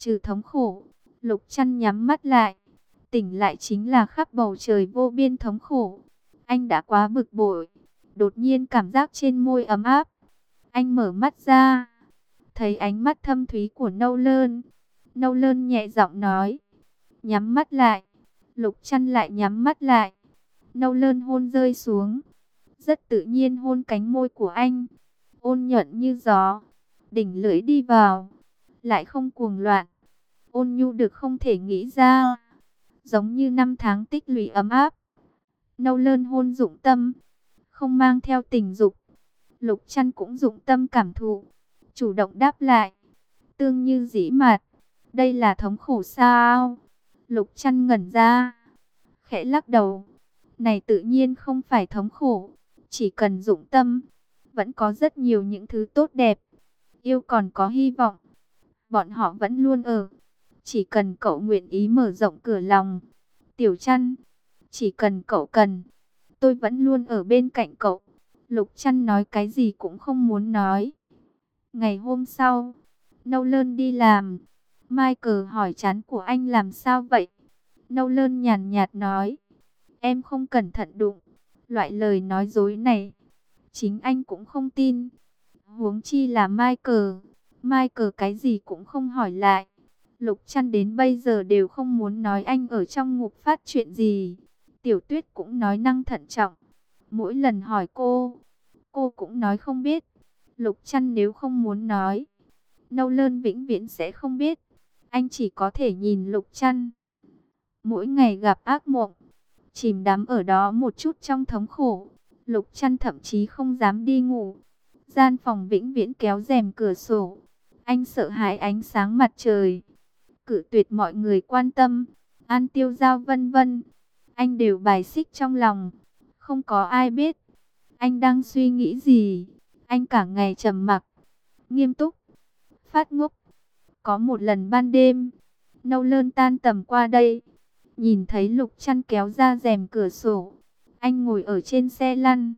Trừ thống khổ, Lục Trăn nhắm mắt lại. Tỉnh lại chính là khắp bầu trời vô biên thống khổ. Anh đã quá bực bội. Đột nhiên cảm giác trên môi ấm áp. Anh mở mắt ra. Thấy ánh mắt thâm thúy của Nâu Lơn. Nâu Lơn nhẹ giọng nói. Nhắm mắt lại. Lục Trăn lại nhắm mắt lại. Nâu Lơn hôn rơi xuống. Rất tự nhiên hôn cánh môi của anh. Ôn nhuận như gió. Đỉnh lưỡi đi vào. Lại không cuồng loạn. Ôn nhu được không thể nghĩ ra. Giống như năm tháng tích lũy ấm áp. Nâu Lơn hôn dụng tâm. Không mang theo tình dục. Lục Trăn cũng dụng tâm cảm thụ. Chủ động đáp lại. Tương như dĩ mạt. Đây là thống khổ sao? Lục Trăn ngẩn ra. Khẽ lắc đầu. Này tự nhiên không phải thống khổ. Chỉ cần dụng tâm. Vẫn có rất nhiều những thứ tốt đẹp. Yêu còn có hy vọng. Bọn họ vẫn luôn ở. Chỉ cần cậu nguyện ý mở rộng cửa lòng. Tiểu Trăn. Chỉ cần cậu cần. Tôi vẫn luôn ở bên cạnh cậu. Lục Trăn nói cái gì cũng không muốn nói. Ngày hôm sau, Nâu Lơn đi làm. Michael hỏi chán của anh làm sao vậy? Nâu Lơn nhàn nhạt nói. Em không cẩn thận đụng. Loại lời nói dối này. Chính anh cũng không tin. Huống chi là Michael. Michael cái gì cũng không hỏi lại. Lục Trăn đến bây giờ đều không muốn nói anh ở trong ngục phát chuyện gì. Tiểu Tuyết cũng nói năng thận trọng. Mỗi lần hỏi cô cũng nói không biết. Lục Trăn nếu không muốn nói, Nâu Lơn vĩnh viễn sẽ không biết. Anh chỉ có thể nhìn Lục Trăn. Mỗi ngày gặp ác mộng, chìm đắm ở đó một chút trong thống khổ. Lục Trăn thậm chí không dám đi ngủ. Gian phòng vĩnh viễn kéo rèm cửa sổ. Anh sợ hãi ánh sáng mặt trời. Cự tuyệt mọi người quan tâm. An tiêu giao vân vân. Anh đều bài xích trong lòng. Không có ai biết anh đang suy nghĩ gì. Anh cả ngày trầm mặc, nghiêm túc, phát ngốc. Có một lần ban đêm, Nâu Lơn tan tầm qua đây, nhìn thấy Lục Trăn kéo ra rèm cửa sổ. Anh ngồi ở trên xe lăn,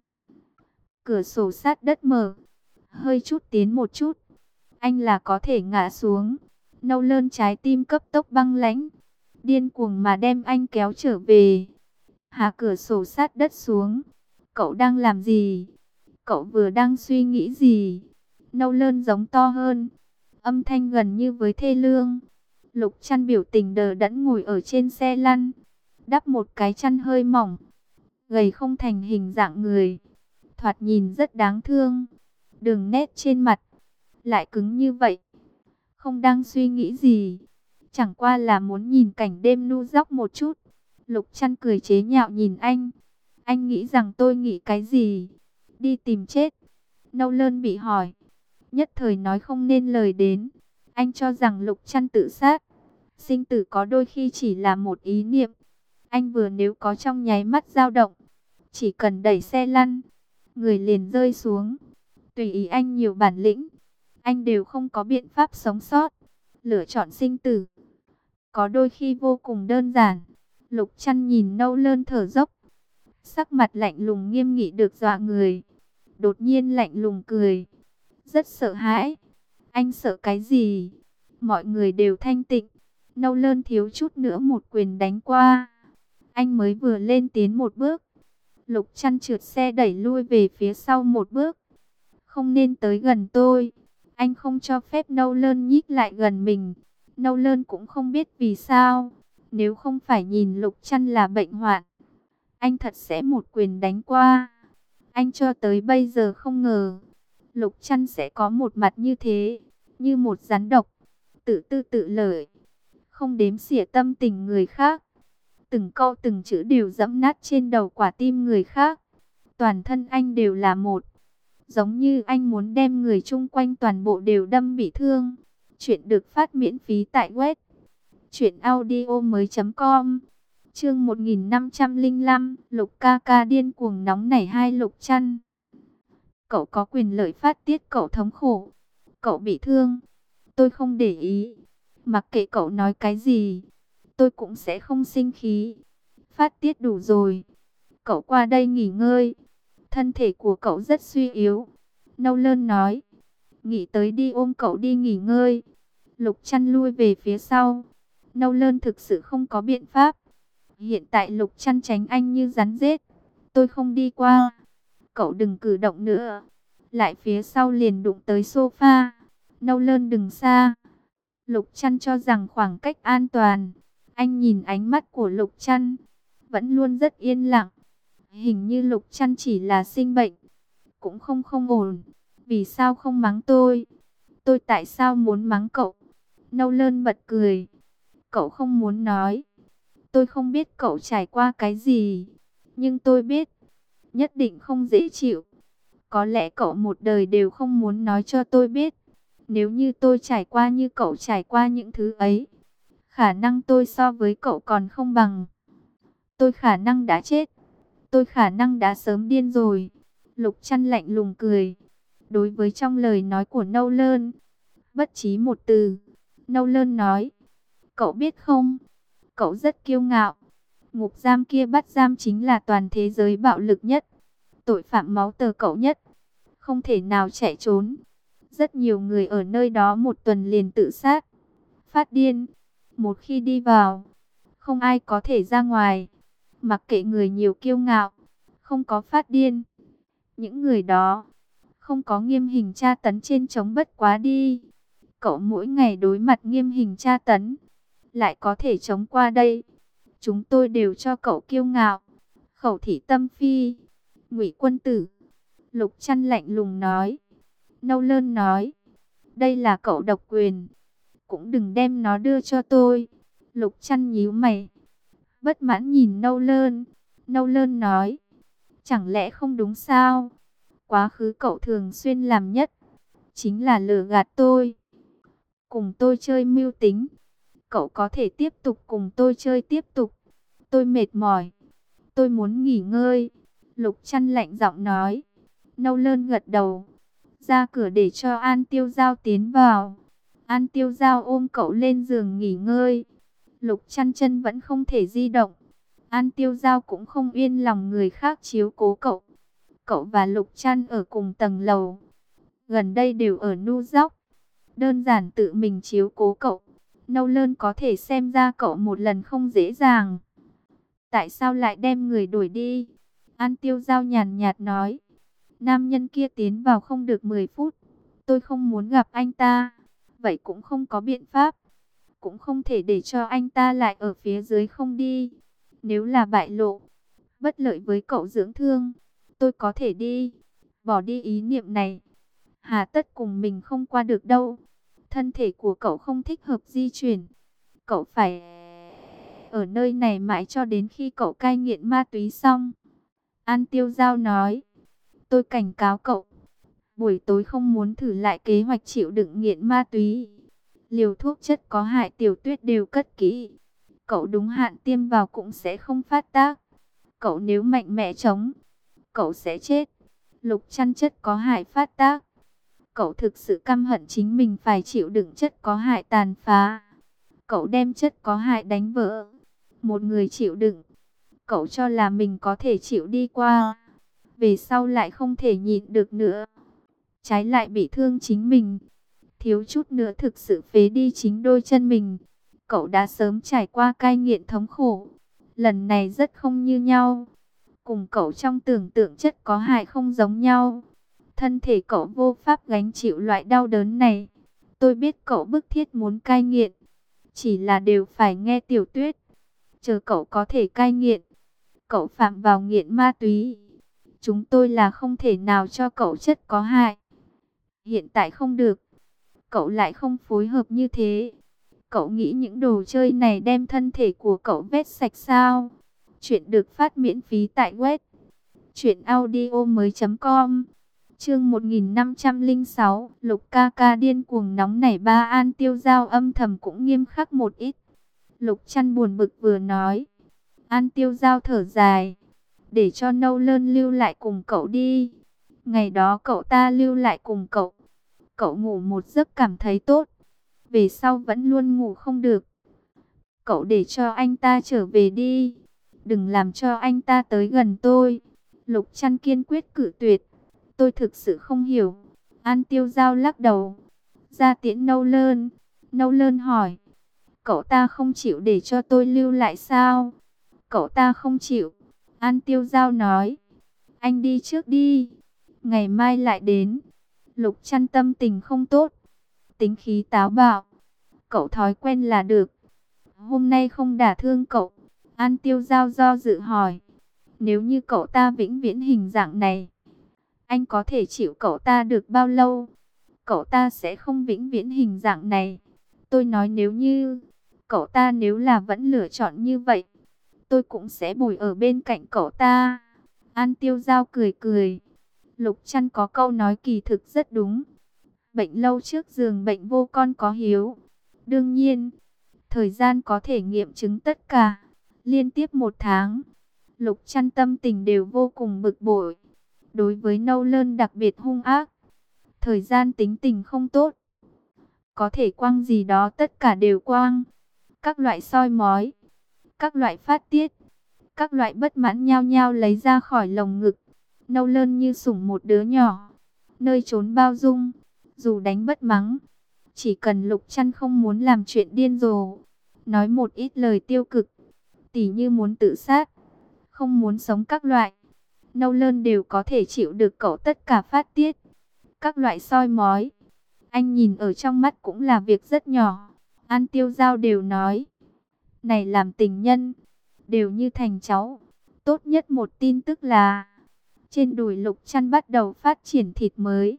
cửa sổ sát đất mở, hơi chút tiến một chút, anh là có thể ngã xuống. Nâu Lơn trái tim cấp tốc băng lãnh, điên cuồng mà đem anh kéo trở về. Hạ cửa sổ sát đất xuống. Cậu đang làm gì? Cậu vừa đang suy nghĩ gì? Nâu Lơn giống to hơn. Âm thanh gần như với thê lương. Lục Trăn biểu tình đờ đẫn ngồi ở trên xe lăn. Đắp một cái chăn hơi mỏng. Gầy không thành hình dạng người. Thoạt nhìn rất đáng thương. Đường nét trên mặt lại cứng như vậy. Không đang suy nghĩ gì. Chẳng qua là muốn nhìn cảnh đêm nu dóc một chút. Lục Trăn cười chế nhạo nhìn anh. Anh nghĩ rằng tôi nghĩ cái gì? Đi tìm chết. Nâu Lơn bị hỏi. Nhất thời nói không nên lời đến. Anh cho rằng Lục Trăn tự sát. Sinh tử có đôi khi chỉ là một ý niệm. Anh vừa nếu có trong nháy mắt dao động. Chỉ cần đẩy xe lăn. Người liền rơi xuống. Tùy ý anh nhiều bản lĩnh. Anh đều không có biện pháp sống sót. Lựa chọn sinh tử. Có đôi khi vô cùng đơn giản. Lục Trăn nhìn Nâu Lơn thở dốc. Sắc mặt lạnh lùng nghiêm nghị được dọa người. Đột nhiên lạnh lùng cười. Rất sợ hãi. Anh sợ cái gì? Mọi người đều thanh tịnh. Nâu Lơn thiếu chút nữa một quyền đánh qua. Anh mới vừa lên tiến một bước. Lục Trăn trượt xe đẩy lui về phía sau một bước. Không nên tới gần tôi. Anh không cho phép Nâu Lơn nhích lại gần mình. Nâu Lơn cũng không biết vì sao. Nếu không phải nhìn Lục Trăn là bệnh hoạn, anh thật sẽ một quyền đánh qua. Anh cho tới bây giờ không ngờ Lục Trăn sẽ có một mặt như thế, như một rắn độc, tự tư tự lợi, không đếm xỉa tâm tình người khác. Từng câu từng chữ đều dẫm nát trên đầu quả tim người khác. Toàn thân anh đều là một, giống như anh muốn đem người chung quanh toàn bộ đều đâm bị thương. Chuyện được phát miễn phí tại web truyệnaudiomoi.com. Chương 1505, Lục ca ca điên cuồng nóng nảy hai. Lục Trăn. Cậu có quyền lợi phát tiết cậu thống khổ. Cậu bị thương, tôi không để ý. Mặc kệ cậu nói cái gì, tôi cũng sẽ không sinh khí. Phát tiết đủ rồi. Cậu qua đây nghỉ ngơi. Thân thể của cậu rất suy yếu. Nâu Lơn nói. Nghĩ tới đi ôm cậu đi nghỉ ngơi. Lục Chăn lui về phía sau. Nâu Lơn thực sự không có biện pháp. Hiện tại Lục Chăn tránh anh như rắn rết. Tôi không đi qua. Cậu đừng cử động nữa. Lại phía sau liền đụng tới sofa. Nâu Lơn đừng xa. Lục Chăn cho rằng khoảng cách an toàn. Anh nhìn ánh mắt của Lục Chăn, vẫn luôn rất yên lặng. Hình như Lục Chăn chỉ là sinh bệnh, cũng không ổn. Vì sao không mắng tôi? Tôi tại sao muốn mắng cậu? Nâu Lơn bật cười. Cậu không muốn nói. Tôi không biết cậu trải qua cái gì, nhưng tôi biết, nhất định không dễ chịu. Có lẽ cậu một đời đều không muốn nói cho tôi biết. Nếu như tôi trải qua như cậu trải qua những thứ ấy, khả năng tôi so với cậu còn không bằng. Tôi khả năng đã chết. Tôi khả năng đã sớm điên rồi. Lục Chăn lạnh lùng cười. Đối với trong lời nói của Nâu Lơn, bất trí một từ. Nâu Lơn nói, cậu biết không, cậu rất kiêu ngạo. Ngục giam kia bắt giam chính là toàn thế giới bạo lực nhất, tội phạm máu tờ cậu nhất. Không thể nào chạy trốn. Rất nhiều người ở nơi đó một tuần liền tự sát, phát điên. Một khi đi vào, không ai có thể ra ngoài. Mặc kệ người nhiều kiêu ngạo, không có phát điên. Những người đó không có nghiêm hình tra tấn trên trống bất quá đi. Cậu mỗi ngày đối mặt nghiêm hình tra tấn, lại có thể chống qua đây. Chúng tôi đều cho cậu kiêu ngạo. Khẩu thị tâm phi, Ngụy Quân Tử. Lục Chăn lạnh lùng nói. Nâu Lơn nói, đây là cậu độc quyền, cũng đừng đem nó đưa cho tôi. Lục Chăn nhíu mày, bất mãn nhìn Nâu Lơn. Nâu Lơn nói, chẳng lẽ không đúng sao? Quá khứ cậu thường xuyên làm nhất chính là lừa gạt tôi, cùng tôi chơi mưu tính. Cậu có thể tiếp tục cùng tôi chơi tiếp tục. Tôi mệt mỏi, tôi muốn nghỉ ngơi. Lục Chăn lạnh giọng nói. Nâu Lơn gật đầu, ra cửa để cho An Tiêu Giao tiến vào. An Tiêu Giao ôm cậu lên giường nghỉ ngơi. Lục Chăn chân vẫn không thể di động. An Tiêu Giao cũng không yên lòng người khác chiếu cố cậu. Cậu và Lục Chăn ở cùng tầng lầu, gần đây đều ở nu dóc. Đơn giản tự mình chiếu cố cậu, Nâu Lơn có thể xem ra cậu một lần không dễ dàng. Tại sao lại đem người đuổi đi? An Tiêu Giao nhàn nhạt nói. Nam nhân kia tiến vào không được 10 phút. Tôi không muốn gặp anh ta. Vậy cũng không có biện pháp. Cũng không thể để cho anh ta lại ở phía dưới không đi. Nếu là bại lộ, bất lợi với cậu dưỡng thương, tôi có thể đi. Bỏ đi ý niệm này. Hà tất cùng mình không qua được đâu. Thân thể của cậu không thích hợp di chuyển. Cậu phải ở nơi này mãi cho đến khi cậu cai nghiện ma túy xong. An Tiêu Giao nói. Tôi cảnh cáo cậu, buổi tối không muốn thử lại kế hoạch chịu đựng nghiện ma túy. Liều thuốc chất có hại Tiểu Tuyết đều cất kỹ. Cậu đúng hạn tiêm vào cũng sẽ không phát tác. Cậu nếu mạnh mẽ chống, cậu sẽ chết. Lục Chăn chất có hại phát tác. Cậu thực sự căm hận chính mình phải chịu đựng chất có hại tàn phá. Cậu đem chất có hại đánh vỡ. Một người chịu đựng, cậu cho là mình có thể chịu đi qua, về sau lại không thể nhịn được nữa, trái lại bị thương chính mình, thiếu chút nữa thực sự phế đi chính đôi chân mình. Cậu đã sớm trải qua cai nghiện thống khổ, lần này rất không như nhau. Cùng cậu trong tưởng tượng chất có hại không giống nhau. Thân thể cậu vô pháp gánh chịu loại đau đớn này. Tôi biết cậu bức thiết muốn cai nghiện, chỉ là đều phải nghe Tiểu Tuyết. Chờ cậu có thể cai nghiện, cậu phạm vào nghiện ma túy, chúng tôi là không thể nào cho cậu chất có hại. Hiện tại không được, cậu lại không phối hợp như thế. Cậu nghĩ những đồ chơi này đem thân thể của cậu vét sạch sao? Chuyện được phát miễn phí tại web truyệnaudiomoi.com. Chương 1506, Lục ca ca điên cuồng nóng nảy. Ba An Tiêu Giao âm thầm cũng nghiêm khắc một ít. Lục Chăn buồn bực vừa nói. An Tiêu Giao thở dài, để cho Nâu Lơn lưu lại cùng cậu đi. Ngày đó cậu ta lưu lại cùng cậu, cậu ngủ một giấc cảm thấy tốt, về sau vẫn luôn ngủ không được. Cậu để cho anh ta trở về đi, đừng làm cho anh ta tới gần tôi. Lục Chăn kiên quyết cự tuyệt. Tôi thực sự không hiểu. An Tiêu Giao lắc đầu. Ra tiễn Nâu Lơn. Nâu Lơn hỏi. Cậu ta không chịu để cho tôi lưu lại sao? Cậu ta không chịu. An Tiêu Giao nói. Anh đi trước đi. Ngày mai lại đến. Lục Trăn tâm tình không tốt. Tính khí táo bạo. Cậu thói quen là được. Hôm nay không đả thương cậu. An Tiêu Giao do dự hỏi. Nếu như cậu ta vĩnh viễn hình dạng này, anh có thể chịu cậu ta được bao lâu? Cậu ta sẽ không vĩnh viễn hình dạng này. Tôi nói nếu như cậu ta nếu là vẫn lựa chọn như vậy, tôi cũng sẽ bồi ở bên cạnh cậu ta. An Tiêu Giao cười cười. Lục Trăn có câu nói kỳ thực rất đúng. Bệnh lâu trước giường bệnh vô con có hiếu. Đương nhiên, thời gian có thể nghiệm chứng tất cả. Liên tiếp 1 tháng, Lục Trăn tâm tình đều vô cùng bực bội. Đối với Nâu Lơn đặc biệt hung ác. Thời gian tính tình không tốt. Có thể quăng gì đó tất cả đều quăng. Các loại soi mói, các loại phát tiết, các loại bất mãn nhao nhao lấy ra khỏi lồng ngực. Nâu Lơn như sủng một đứa nhỏ, nơi trốn bao dung, dù đánh bất mắng. Chỉ cần Lục Trăn không muốn làm chuyện điên rồ, nói một ít lời tiêu cực, tỉ như muốn tự sát, không muốn sống các loại, Nâu Lơn đều có thể chịu được cậu tất cả phát tiết. Các loại soi mói, anh nhìn ở trong mắt cũng là việc rất nhỏ. An Tiêu Giao đều nói, này làm tình nhân, đều như thành cháu. Tốt nhất một tin tức là, trên đùi Lục Trăn bắt đầu phát triển thịt mới.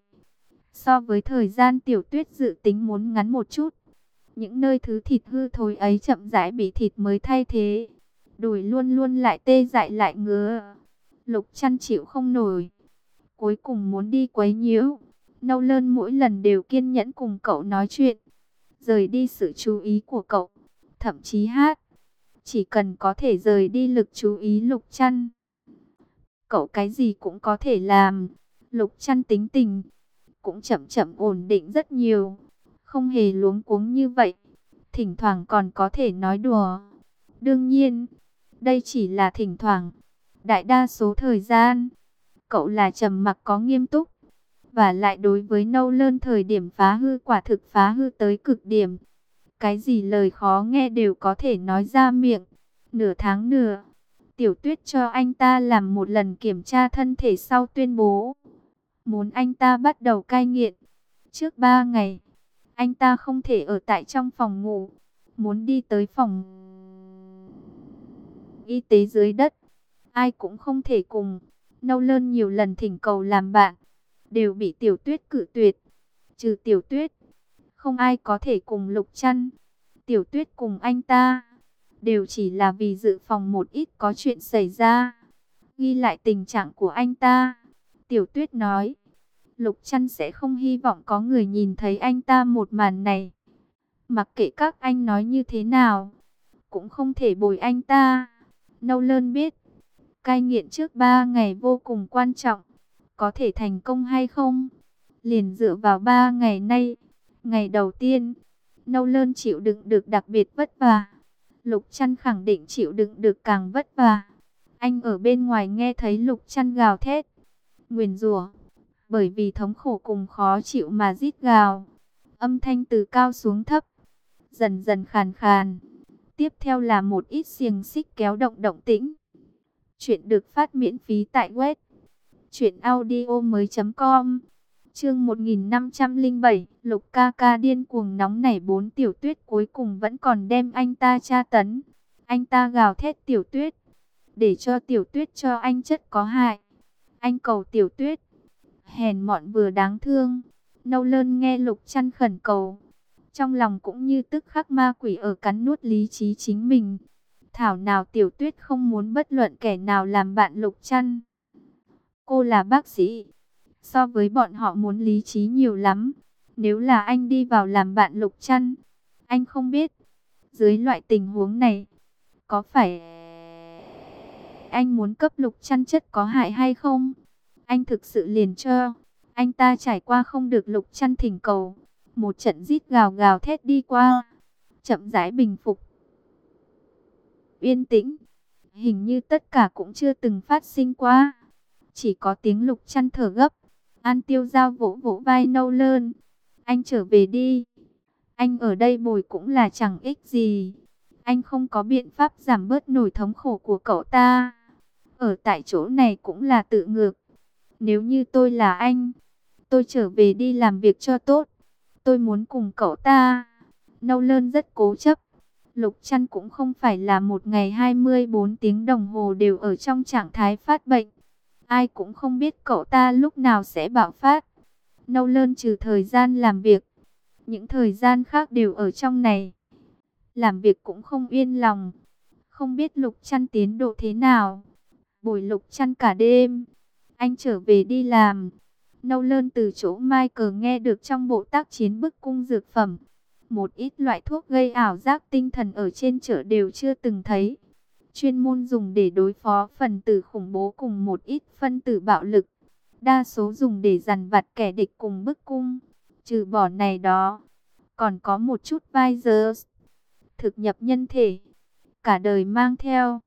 So với thời gian Tiểu Tuyết dự tính muốn ngắn một chút, những nơi thứ thịt hư thối ấy chậm rãi bị thịt mới thay thế. Đùi luôn luôn lại tê dại lại ngứa. Lục Trăn chịu không nổi, cuối cùng muốn đi quấy nhiễu. Nâu Lơn mỗi lần đều kiên nhẫn cùng cậu nói chuyện, rời đi sự chú ý của cậu, thậm chí hát. Chỉ cần có thể rời đi lực chú ý Lục Trăn, cậu cái gì cũng có thể làm. Lục Trăn tính tình cũng chậm chậm ổn định rất nhiều, không hề luống cuống như vậy. Thỉnh thoảng còn có thể nói đùa. Đương nhiên, đây chỉ là thỉnh thoảng. Đại đa số thời gian, cậu là trầm mặc có nghiêm túc. Và lại đối với Nâu Lơn thời điểm phá hư quả thực phá hư tới cực điểm. Cái gì lời khó nghe đều có thể nói ra miệng. Nửa tháng nữa, Tiểu Tuyết cho anh ta làm một lần kiểm tra thân thể sau tuyên bố muốn anh ta bắt đầu cai nghiện. Trước 3 ngày, anh ta không thể ở tại trong phòng ngủ, muốn đi tới phòng y tế dưới đất. Ai cũng không thể cùng. Nâu Lơn nhiều lần thỉnh cầu làm bạn, đều bị Tiểu Tuyết cự tuyệt. Trừ Tiểu Tuyết, không ai có thể cùng Lục Trăn. Tiểu Tuyết cùng anh ta đều chỉ là vì dự phòng một ít có chuyện xảy ra. Ghi lại tình trạng của anh ta, Tiểu Tuyết nói, Lục Trăn sẽ không hy vọng có người nhìn thấy anh ta một màn này. Mặc kệ các anh nói như thế nào, cũng không thể bồi anh ta. Nâu Lơn biết, cai nghiện trước 3 ngày vô cùng quan trọng. Có thể thành công hay không, liền dựa vào 3 ngày nay. Ngày đầu tiên, Nâu Lơn chịu đựng được đặc biệt vất vả. Lục Trăn khẳng định chịu đựng được càng vất vả. Anh ở bên ngoài nghe thấy Lục Trăn gào thét, nguyền rủa, bởi vì thống khổ cùng khó chịu mà rít gào. Âm thanh từ cao xuống thấp, dần dần khàn khàn. Tiếp theo là một ít xiềng xích kéo động động tĩnh. Chuyện được phát miễn phí tại web truyệnaudiomoi.com. Chương 1507, Lục ca ca điên cuồng nóng nảy. 4 Tiểu Tuyết cuối cùng vẫn còn đem anh ta tra tấn. Anh ta gào thét Tiểu Tuyết, để cho Tiểu Tuyết cho anh chất có hại. Anh cầu Tiểu Tuyết, hèn mọn vừa đáng thương. Nâu Lơn nghe Lục Trăn khẩn cầu, trong lòng cũng như tức khắc ma quỷ ở cắn nuốt lý trí chính mình. Thảo nào Tiểu Tuyết không muốn bất luận kẻ nào làm bạn Lục Trăn. Cô là bác sĩ, so với bọn họ muốn lý trí nhiều lắm. Nếu là anh đi vào làm bạn Lục Trăn, anh không biết, dưới loại tình huống này, có phải anh muốn cấp Lục Trăn chất có hại hay không? Anh thực sự liền cho anh ta trải qua không được Lục Trăn thỉnh cầu. Một trận rít gào gào thét đi qua, chậm rãi bình phục. Yên tĩnh, hình như tất cả cũng chưa từng phát sinh qua. Chỉ có tiếng Lục Trăn thở gấp. An Tiêu Giao vỗ vỗ vai Nâu Lơn. Anh trở về đi. Anh ở đây bồi cũng là chẳng ích gì. Anh không có biện pháp giảm bớt nỗi thống khổ của cậu ta. Ở tại chỗ này cũng là tự ngược. Nếu như tôi là anh, tôi trở về đi làm việc cho tốt. Tôi muốn cùng cậu ta. Nolan rất cố chấp. Lục Trăn cũng không phải là một ngày 24 tiếng đồng hồ đều ở trong trạng thái phát bệnh. Ai cũng không biết cậu ta lúc nào sẽ bạo phát. Nolan trừ thời gian làm việc, những thời gian khác đều ở trong này. Làm việc cũng không yên lòng. Không biết Lục Trăn tiến độ thế nào. Bồi Lục Trăn cả đêm. Anh trở về đi làm. Nolan từ chỗ Michael nghe được trong bộ tác chiến bức cung dược phẩm. Một ít loại thuốc gây ảo giác tinh thần ở trên chợ đều chưa từng thấy. Chuyên môn dùng để đối phó phần tử khủng bố cùng một ít phân tử bạo lực. Đa số dùng để dằn vặt kẻ địch cùng bức cung. Trừ bỏ này đó, còn có một chút virus thực nhập nhân thể, cả đời mang theo,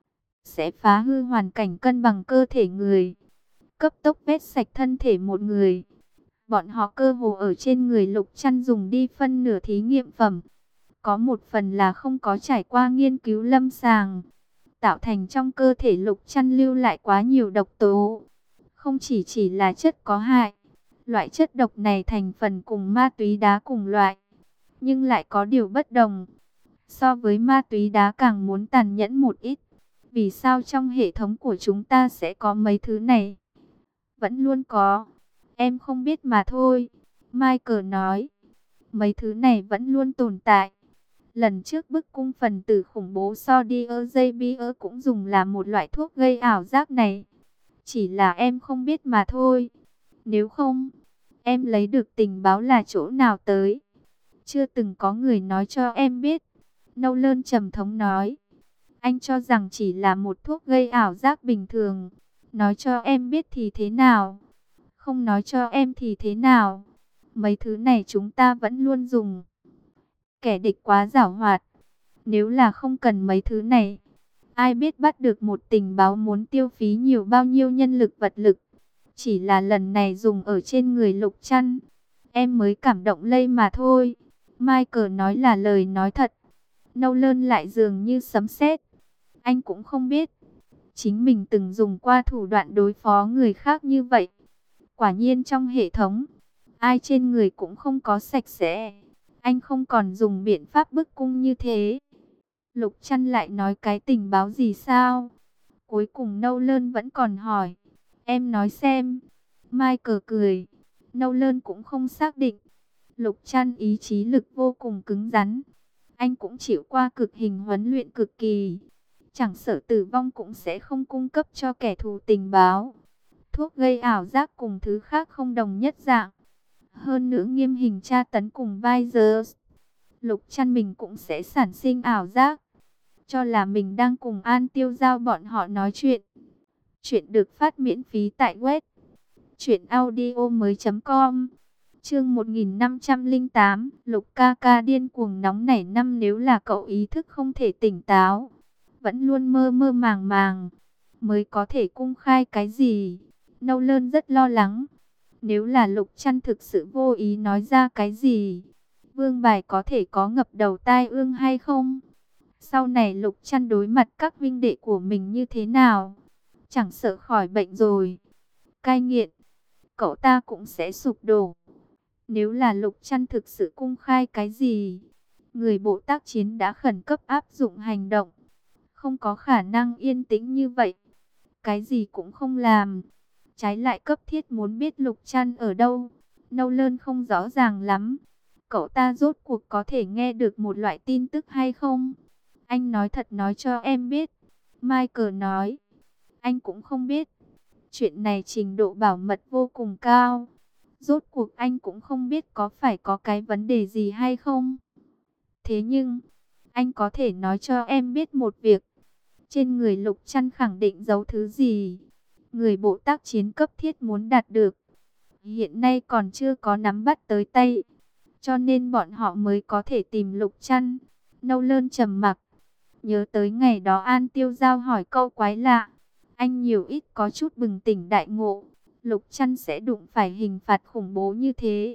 sẽ phá hư hoàn cảnh cân bằng cơ thể người, cấp tốc vét sạch thân thể một người. Bọn họ cơ hồ ở trên người Lục Trăn dùng đi phân nửa thí nghiệm phẩm. Có một phần là không có trải qua nghiên cứu lâm sàng, tạo thành trong cơ thể Lục Trăn lưu lại quá nhiều độc tố. Không chỉ là chất có hại, loại chất độc này thành phần cùng ma túy đá cùng loại, nhưng lại có điều bất đồng. So với ma túy đá càng muốn tàn nhẫn một ít. Vì sao trong hệ thống của chúng ta sẽ có mấy thứ này? Vẫn luôn có. Em không biết mà thôi. Michael nói. Mấy thứ này vẫn luôn tồn tại. Lần trước bức cung phần tử khủng bố Sodiazepine cũng dùng là một loại thuốc gây ảo giác này. Chỉ là em không biết mà thôi. Nếu không, em lấy được tình báo là chỗ nào tới? Chưa từng có người nói cho em biết. Nolan trầm thống nói. Anh cho rằng chỉ là một thuốc gây ảo giác bình thường. Nói cho em biết thì thế nào? Không nói cho em thì thế nào? Mấy thứ này chúng ta vẫn luôn dùng. Kẻ địch quá giảo hoạt. Nếu là không cần mấy thứ này, ai biết bắt được một tình báo muốn tiêu phí nhiều bao nhiêu nhân lực vật lực. Chỉ là lần này dùng ở trên người Lục Trăn, em mới cảm động lây mà thôi. Michael nói là lời nói thật. Nolan lại dường như sấm sét. Anh cũng không biết chính mình từng dùng qua thủ đoạn đối phó người khác như vậy. Quả nhiên trong hệ thống, ai trên người cũng không có sạch sẽ. Anh không còn dùng biện pháp bức cung như thế. Lục Trăn lại nói cái tình báo gì sao? Cuối cùng Nolan vẫn còn hỏi. Em nói xem. Michael cười. Nolan cũng không xác định. Lục Trăn ý chí lực vô cùng cứng rắn. Anh cũng chịu qua cực hình huấn luyện cực kỳ. Chẳng sợ tử vong cũng sẽ không cung cấp cho kẻ thù tình báo. Thuốc gây ảo giác cùng thứ khác không đồng nhất dạng. Hơn nữa nghiêm hình tra tấn cùng virus. Lục Trăn mình cũng sẽ sản sinh ảo giác. Cho là mình đang cùng An Tiêu Giao bọn họ nói chuyện. Chuyện được phát miễn phí tại web truyệnaudiomoi.com. Chương 1508, Lục ca ca điên cuồng nóng nảy năm. Nếu là cậu ý thức không thể tỉnh táo, vẫn luôn mơ mơ màng màng, mới có thể cung khai cái gì? Nolan rất lo lắng. Nếu là Lục Trăn thực sự vô ý nói ra cái gì, vương bài có thể có ngập đầu tai ương hay không? Sau này Lục Trăn đối mặt các huynh đệ của mình như thế nào? Chẳng sợ khỏi bệnh rồi, cai nghiện, cậu ta cũng sẽ sụp đổ. Nếu là Lục Trăn thực sự cung khai cái gì, người bộ tác chiến đã khẩn cấp áp dụng hành động. Không có khả năng yên tĩnh như vậy. Cái gì cũng không làm. Trái lại cấp thiết muốn biết Lục Trăn ở đâu. Nolan không rõ ràng lắm. Cậu ta rốt cuộc có thể nghe được một loại tin tức hay không? Anh nói thật nói cho em biết. Michael nói. Anh cũng không biết. Chuyện này trình độ bảo mật vô cùng cao. Rốt cuộc anh cũng không biết có phải có cái vấn đề gì hay không. Thế nhưng, anh có thể nói cho em biết một việc. Trên người Lục Trăn khẳng định giấu thứ gì. Người bộ tác chiến cấp thiết muốn đạt được. Hiện nay còn chưa có nắm bắt tới tay. Cho nên bọn họ mới có thể tìm Lục Trăn. Nolan trầm mặc. Nhớ tới ngày đó An Tiêu Giao hỏi câu quái lạ. Anh nhiều ít có chút bừng tỉnh đại ngộ. Lục Trăn sẽ đụng phải hình phạt khủng bố như thế.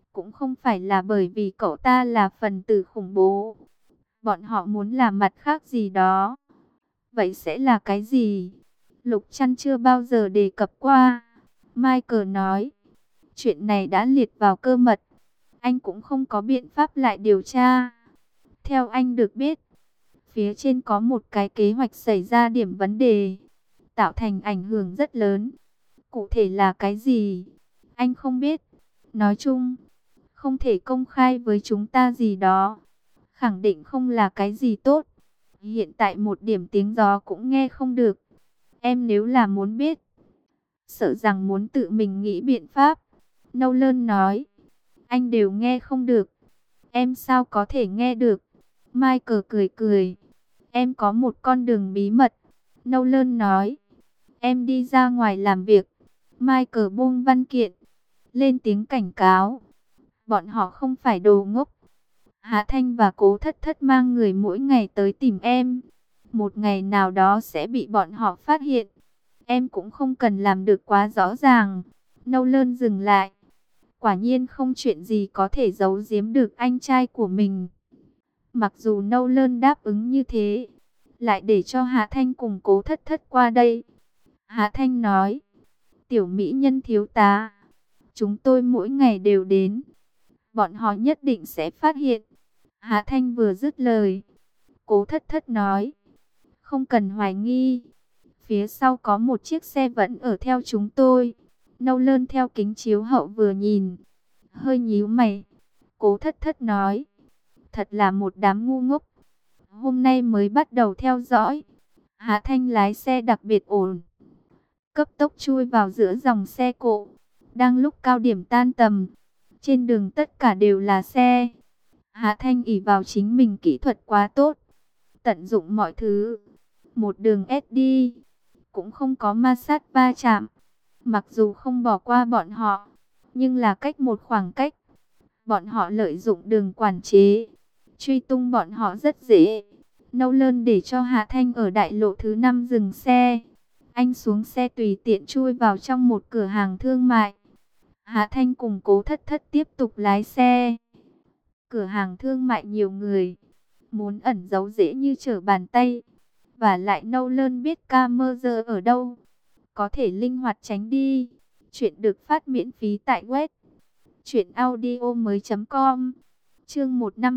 Cũng không phải là bởi vì cậu ta là phần tử khủng bố. Bọn họ muốn làm mặt khác gì đó. Vậy sẽ là cái gì? Lục Trăn chưa bao giờ đề cập qua. Michael nói, chuyện này đã liệt vào cơ mật. Anh cũng không có biện pháp lại điều tra. Theo anh được biết, phía trên có một cái kế hoạch xảy ra điểm vấn đề, tạo thành ảnh hưởng rất lớn. Cụ thể là cái gì? Anh không biết. Nói chung, không thể công khai với chúng ta gì đó. Khẳng định không là cái gì tốt. Hiện tại một điểm tiếng gió cũng nghe không được. Em nếu là muốn biết, sợ rằng muốn tự mình nghĩ biện pháp. Nolan nói, anh đều nghe không được. Em sao có thể nghe được? Michael cười cười. Em có một con đường bí mật. Nolan nói, em đi ra ngoài làm việc. Michael buông văn kiện, lên tiếng cảnh cáo. Bọn họ không phải đồ ngốc. Hạ Thanh và Cố Thất Thất mang người mỗi ngày tới tìm em. Một ngày nào đó sẽ bị bọn họ phát hiện. Em cũng không cần làm được quá rõ ràng. Nolan dừng lại. Quả nhiên không chuyện gì có thể giấu giếm được anh trai của mình. Mặc dù Nolan đáp ứng như thế, lại để cho Hạ Thanh cùng Cố Thất Thất qua đây. Hạ Thanh nói, tiểu mỹ nhân thiếu tá, chúng tôi mỗi ngày đều đến. Bọn họ nhất định sẽ phát hiện. Hạ Thanh vừa dứt lời, Cố Thất Thất nói, không cần hoài nghi. Phía sau có một chiếc xe vẫn ở theo chúng tôi. Nolan theo kính chiếu hậu vừa nhìn, hơi nhíu mày. Cố Thất Thất nói, thật là một đám ngu ngốc. Hôm nay mới bắt đầu theo dõi. Hạ Thanh lái xe đặc biệt ổn, cấp tốc chui vào giữa dòng xe cộ. Đang lúc cao điểm tan tầm, trên đường tất cả đều là xe. Hạ Thanh ỷ vào chính mình kỹ thuật quá tốt, tận dụng mọi thứ. Một đường SD, cũng không có ma sát va chạm. Mặc dù không bỏ qua bọn họ, nhưng là cách một khoảng cách. Bọn họ lợi dụng đường quản chế, truy tung bọn họ rất dễ. Nolan để cho Hạ Thanh ở đại lộ thứ 5 dừng xe. Anh xuống xe tùy tiện chui vào trong một cửa hàng thương mại. Hạ Thanh cùng Cố Thất Thất tiếp tục lái xe. Cửa hàng thương mại nhiều người, muốn ẩn giấu dễ như trở bàn tay. Và lại Nolan biết camera ở đâu, có thể linh hoạt tránh đi. Chuyện được phát miễn phí tại web truyệnaudiomoi.com. Chương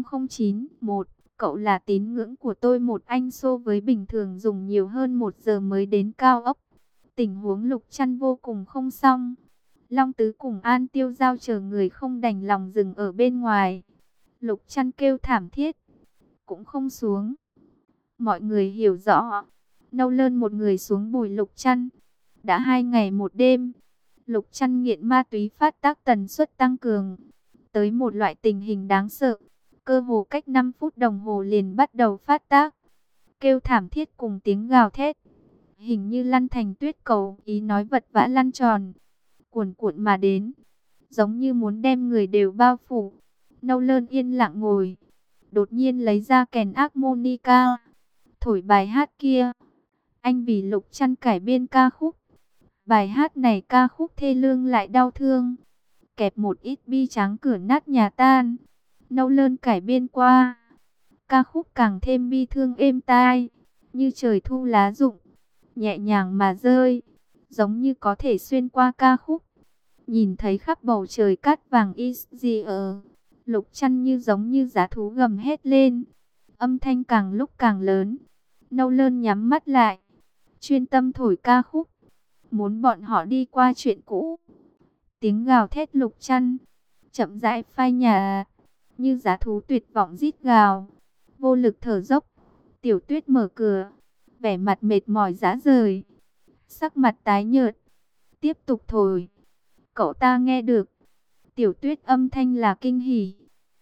15091. Cậu là tín ngưỡng của tôi. Một anh so với bình thường dùng nhiều hơn 1 giờ mới đến cao ốc. Tình huống Lục Trăn vô cùng không xong. Long Tứ cùng An Tiêu Giao chờ người không đành lòng dừng ở bên ngoài. Lục Trăn kêu thảm thiết, cũng không xuống. Mọi người hiểu rõ, Nolan một người xuống bùi Lục Trăn. Đã 2 ngày 1 đêm, Lục Trăn nghiện ma túy phát tác tần suất tăng cường, tới một loại tình hình đáng sợ. Cơ hồ cách 5 phút đồng hồ liền bắt đầu phát tác. Kêu thảm thiết cùng tiếng gào thét, hình như lăn thành tuyết cầu, ý nói vật vã lăn tròn, cuồn cuộn mà đến, giống như muốn đem người đều bao phủ. Nolan yên lặng ngồi, đột nhiên lấy ra kèn harmonica, thổi bài hát kia. Anh vì Lục Trăn cải biên ca khúc. Bài hát này ca khúc thê lương lại đau thương, kẹp một ít bi tráng cửa nát nhà tan. Nolan cải biên qua, ca khúc càng thêm bi thương êm tai, như trời thu lá rụng, nhẹ nhàng mà rơi, giống như có thể xuyên qua ca khúc, nhìn thấy khắp bầu trời cát vàng easier. Lục Trăn như giống như giá thú gầm hét lên, âm thanh càng lúc càng lớn. Nolan nhắm mắt lại, chuyên tâm thổi ca khúc, muốn bọn họ đi qua chuyện cũ. Tiếng gào thét Lục Trăn chậm rãi phai nhạt, như giá thú tuyệt vọng rít gào, vô lực thở dốc. Tiểu Tuyết mở cửa, vẻ mặt mệt mỏi rã rời, sắc mặt tái nhợt, tiếp tục thổi. Cậu ta nghe được Tiểu Tuyết âm thanh là kinh hỉ.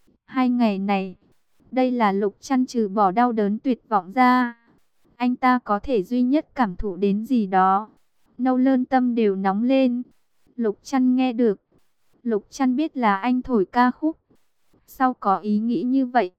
2 ngày này, đây là Lục Trăn trừ bỏ đau đớn tuyệt vọng ra, anh ta có thể duy nhất cảm thụ đến gì đó. Nolan tâm đều nóng lên. Lục Trăn nghe được, Lục Trăn biết là anh thổi ca khúc. Sau có ý nghĩ như vậy,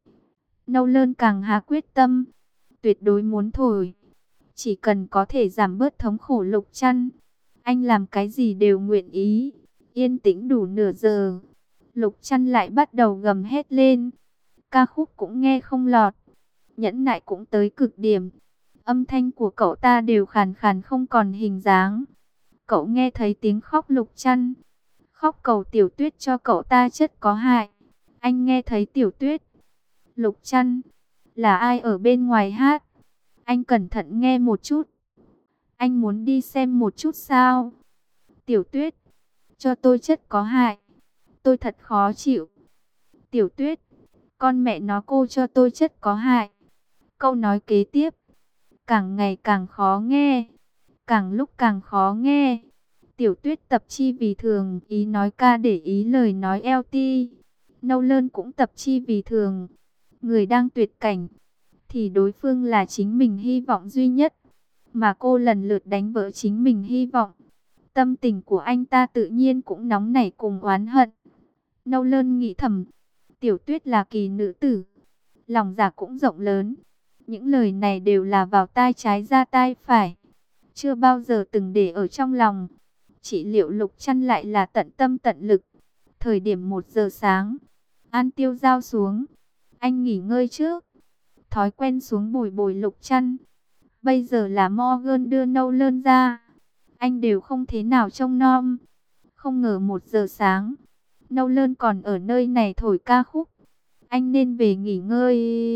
Nolan càng hạ quyết tâm, tuyệt đối muốn thổi. Chỉ cần có thể giảm bớt thống khổ Lục Trăn, anh làm cái gì đều nguyện ý. Yên tĩnh đủ nửa giờ, Lục Trăn lại bắt đầu gầm hét lên. Ca khúc cũng nghe không lọt. Nhẫn nại cũng tới cực điểm. Âm thanh của cậu ta đều khàn khàn không còn hình dáng. Cậu nghe thấy tiếng khóc Lục Trăn. Khóc cầu Tiểu Tuyết cho cậu ta chất có hại. Anh nghe thấy Tiểu Tuyết. Lục Trăn, là ai ở bên ngoài hát? Anh cẩn thận nghe một chút. Anh muốn đi xem một chút sao? Tiểu Tuyết, cho tôi chất có hại. Tôi thật khó chịu. Tiểu Tuyết, con mẹ nó cô cho tôi chất có hại. Câu nói kế tiếp, càng ngày càng khó nghe. Càng lúc càng khó nghe. Tiểu Tuyết tập chi vì thường, ý nói ca để ý lời nói LT. Nâu Lơn cũng tập chi vì thường. Người đang tuyệt cảnh, thì đối phương là chính mình hy vọng duy nhất. Mà cô lần lượt đánh vỡ chính mình hy vọng. Tâm tình của anh ta tự nhiên cũng nóng nảy cùng oán hận. Nâu Lơn nghĩ thầm, Tiểu Tuyết là kỳ nữ tử, lòng dạ cũng rộng lớn. Những lời này đều là vào tai trái ra tai phải, chưa bao giờ từng để ở trong lòng. Chỉ liệu Lục Trăn lại là tận tâm tận lực. Thời điểm 1 giờ sáng, An Tiêu giao xuống. Anh nghỉ ngơi trước. Thói quen xuống bồi bồi Lục Trăn. Bây giờ là Morgan đưa Nâu Lơn ra. Anh đều không thế nào trông nom. Không ngờ 1 giờ sáng, Nâu Lơn còn ở nơi này thổi ca khúc. Anh nên về nghỉ ngơi.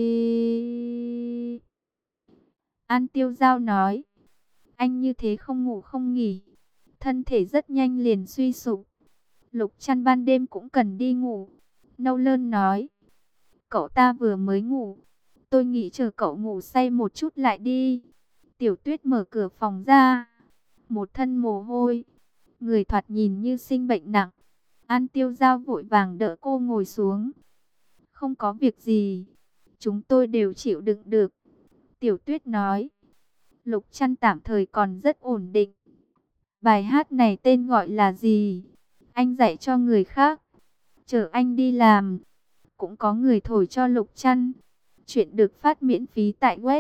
An Tiêu giao nói. Anh như thế không ngủ không nghỉ, thân thể rất nhanh liền suy sụp. Lục Trăn ban đêm cũng cần đi ngủ. Nâu Lơn nói. Cậu ta vừa mới ngủ. Tôi nghĩ chờ cậu ngủ say một chút lại đi. Tiểu Tuyết mở cửa phòng ra. Một thân mồ hôi. Người thoạt nhìn như sinh bệnh nặng. An Tiêu giao vội vàng đỡ cô ngồi xuống. Không có việc gì. Chúng tôi đều chịu đựng được. Tiểu Tuyết nói. Lục Trăn tạm thời còn rất ổn định. Bài hát này tên gọi là gì? Anh dạy cho người khác. Chờ anh đi làm, cũng có người thổi cho Lục Trăn. Chuyện được phát miễn phí tại web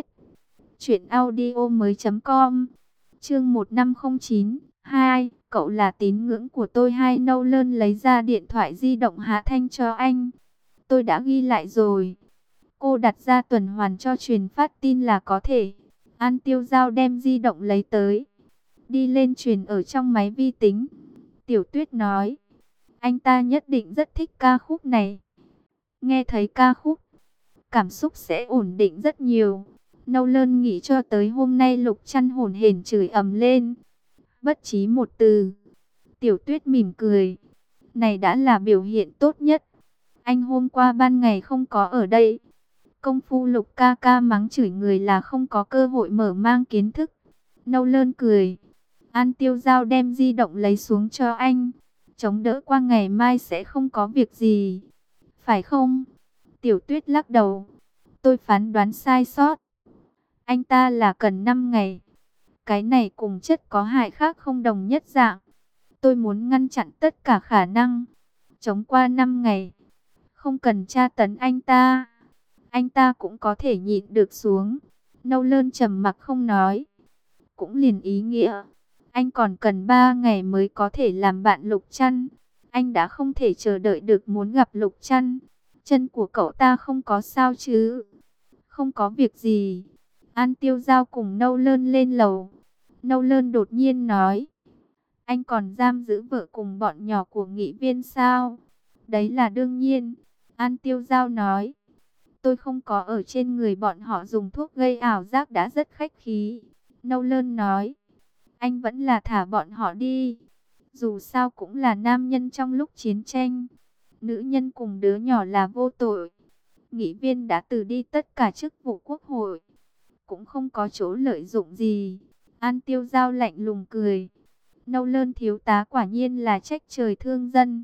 truyệnaudiomoi.com. Chương 1509. 2. Cậu là tín ngưỡng của tôi. Hai. Nâu Lơn lấy ra điện thoại di động hạ thanh cho anh. Tôi đã ghi lại rồi. Cô đặt ra tuần hoàn cho truyền phát tin là có thể. An Tiêu giao đem di động lấy tới, đi lên truyền ở trong máy vi tính. Tiểu Tuyết nói. Anh ta nhất định rất thích ca khúc này. Nghe thấy ca khúc, cảm xúc sẽ ổn định rất nhiều. Nâu Lơn nghĩ cho tới hôm nay Lục Trăn hổn hển chửi ầm lên. Bất trí một từ. Tiểu Tuyết mỉm cười. Này đã là biểu hiện tốt nhất. Anh hôm qua ban ngày không có ở đây. Công phu Lục ca ca mắng chửi người là không có cơ hội mở mang kiến thức. Nâu Lơn cười. An Tiêu giao đem di động lấy xuống cho anh. Chống đỡ qua ngày mai sẽ không có việc gì. Phải không? Tiểu Tuyết lắc đầu. Tôi phán đoán sai sót. Anh ta là cần 5 ngày. Cái này cùng chất có hại khác không đồng nhất dạng. Tôi muốn ngăn chặn tất cả khả năng. Chống qua 5 ngày. Không cần tra tấn anh ta. Anh ta cũng có thể nhịn được xuống. Nâu Lơn trầm mặc không nói. Cũng liền ý nghĩa. Anh còn cần 3 ngày mới có thể làm bạn Lục Trăn. Anh đã không thể chờ đợi được muốn gặp Lục Trăn. Chân của cậu ta không có sao chứ? Không có việc gì. An Tiêu giao cùng Nâu Lơn lên lầu. Nâu Lơn đột nhiên nói. Anh còn giam giữ vợ cùng bọn nhỏ của nghị viên sao? Đấy là đương nhiên. An Tiêu giao nói. Tôi không có ở trên người bọn họ dùng thuốc gây ảo giác đã rất khách khí. Nâu Lơn nói. Anh vẫn là thả bọn họ đi. Dù sao cũng là nam nhân trong lúc chiến tranh. Nữ nhân cùng đứa nhỏ là vô tội. Nghị viên đã từ đi tất cả chức vụ quốc hội. Cũng không có chỗ lợi dụng gì. An Tiêu giao lạnh lùng cười. Nâu Lơn thiếu tá quả nhiên là trách trời thương dân.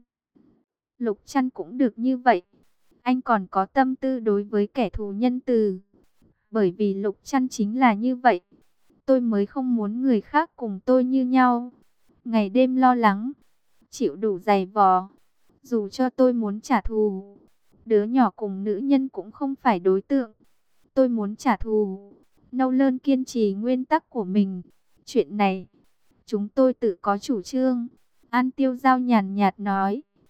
Lục Trăn cũng được như vậy. Anh còn có tâm tư đối với kẻ thù nhân từ. Bởi vì Lục Trăn chính là như vậy. Tôi mới không muốn người khác cùng tôi như nhau. Ngày đêm lo lắng, chịu đủ dày vò. Dù cho tôi muốn trả thù, đứa nhỏ cùng nữ nhân cũng không phải đối tượng. Tôi muốn trả thù. Nâu Lơn kiên trì nguyên tắc của mình. Chuyện này, chúng tôi tự có chủ trương. An Tiêu giao nhàn nhạt nói.